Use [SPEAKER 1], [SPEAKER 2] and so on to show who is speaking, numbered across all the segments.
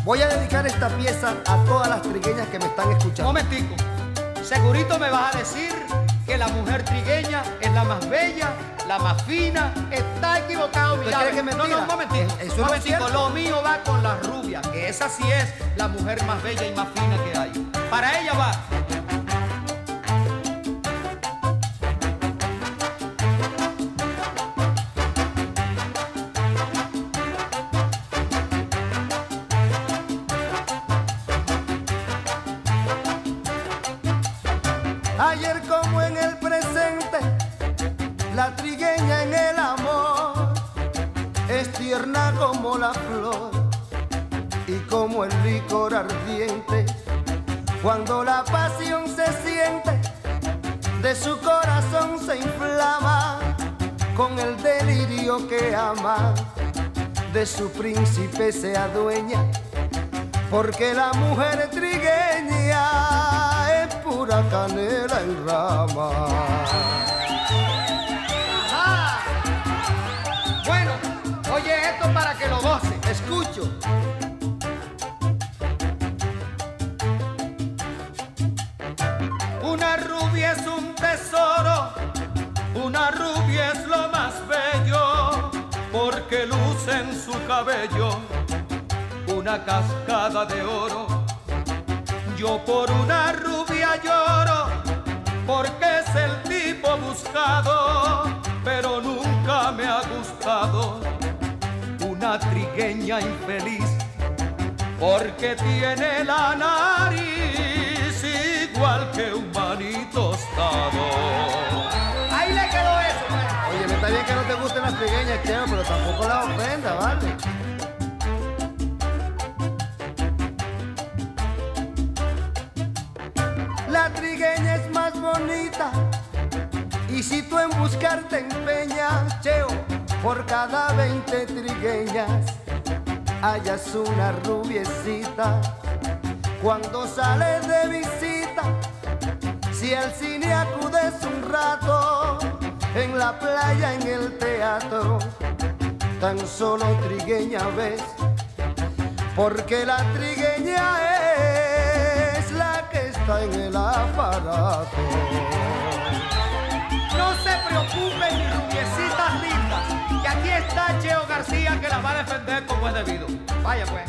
[SPEAKER 1] Voy a dedicar esta pieza a todas las trigueñas que me están escuchando.
[SPEAKER 2] Momentico, segurito me vas a decir que la mujer trigueña es la más bella, la más fina. Está equivocado, mi
[SPEAKER 1] ¿Usted cree que es mentira?
[SPEAKER 2] No, un momentico.
[SPEAKER 1] Eso no es cierto.
[SPEAKER 2] Lo mío va con la rubia, que esa sí es la mujer más bella y más fina que hay. Para ella va.
[SPEAKER 1] Ayer como en el presente, la trigueña en el amor es tierna como la flor y como el licor ardiente. Cuando la pasión se siente, de su corazón se inflama con el delirio que ama, de su príncipe se adueña, porque la mujer trigueña es pura canela en rama.
[SPEAKER 2] ¡Ajá! Bueno, oye esto para que lo goce.
[SPEAKER 1] Escucho.
[SPEAKER 2] Una rubia es un tesoro, una rubia es lo más bello, porque luce en su cabello una cascada de oro. Yo por una rubia lloro, porque es el tipo buscado, pero nunca me ha gustado una trigueña infeliz, porque tiene la nariz igual que un maní tostado. Ahí le quedó eso, pues.
[SPEAKER 1] Oye, me está bien que no te gusten las trigueñas, Cheo, pero tampoco las ofenda, ¿vale? La trigueña es más bonita, y si tú en buscar te empeñas, Cheo, por cada 20 trigueñas hallas una rubiecita. Cuando sales de visita, si al cine acudes un rato, en la playa, en el teatro, tan solo trigueña ves, porque la trigueña es la que está en el aparato.
[SPEAKER 2] No se preocupen, mis rubiecitas lindas, que aquí está Cheo García, que las va a defender como es debido. Vaya pues.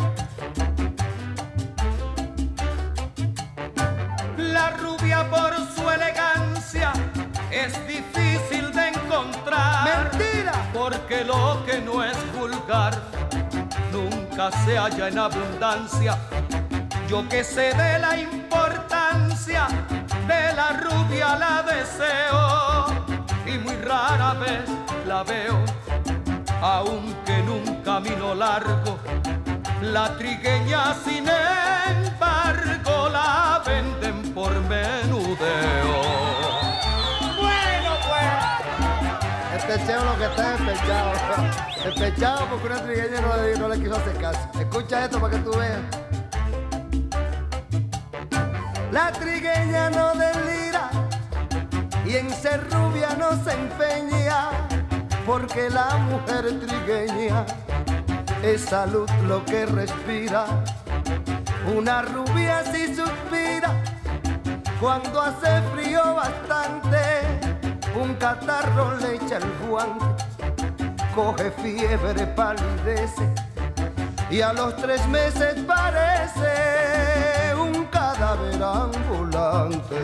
[SPEAKER 2] La rubia por su elegancia es difícil de encontrar.
[SPEAKER 1] ¡Mentira!
[SPEAKER 2] Porque lo que no es vulgar nunca se halla en abundancia. Yo que sé de la importancia de la rubia la deseo, y muy rara vez la veo, aunque en un camino largo. La trigueña sin embargo la venden por menudeo. Bueno pues,
[SPEAKER 1] Este Cheo lo que está es despechado. Despechado porque una trigueña no le quiso hacer caso. Escucha esto para que tú veas. La trigueña no delira y en ser rubia no se empeña, porque la mujer trigueña es salud lo que respira. Una rubia si suspira cuando hace frío bastante, un catarro le echa el guante, coge fiebre, palidece, y a los 3 meses parece un cadáver ambulante.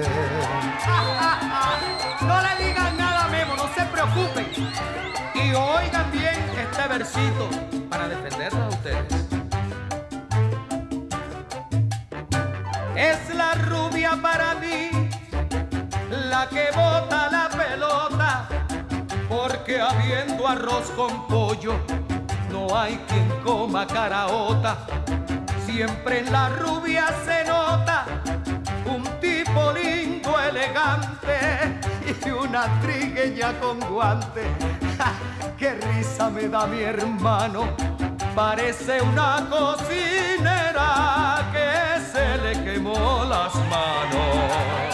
[SPEAKER 2] no le digan nada, Memo, no se preocupen. Y oigan bien este versito para defenderla a ustedes. Es la rubia para mí la que bota la pelota, porque habiendo arroz con pollo no hay quien coma caraota. Siempre en la rubia se nota un tipo lindo, elegante, y una trigueña con guante. ¡Ja! ¡Qué risa me da mi hermano! Parece una cocinera que se le quemó las manos.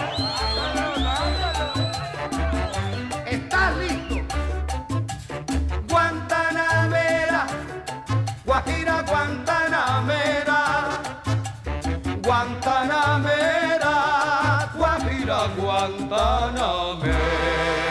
[SPEAKER 2] ¿Estás listo? Guantanamera, Guajira Guantanamera. Guantanamera, Guajira Guantanamera.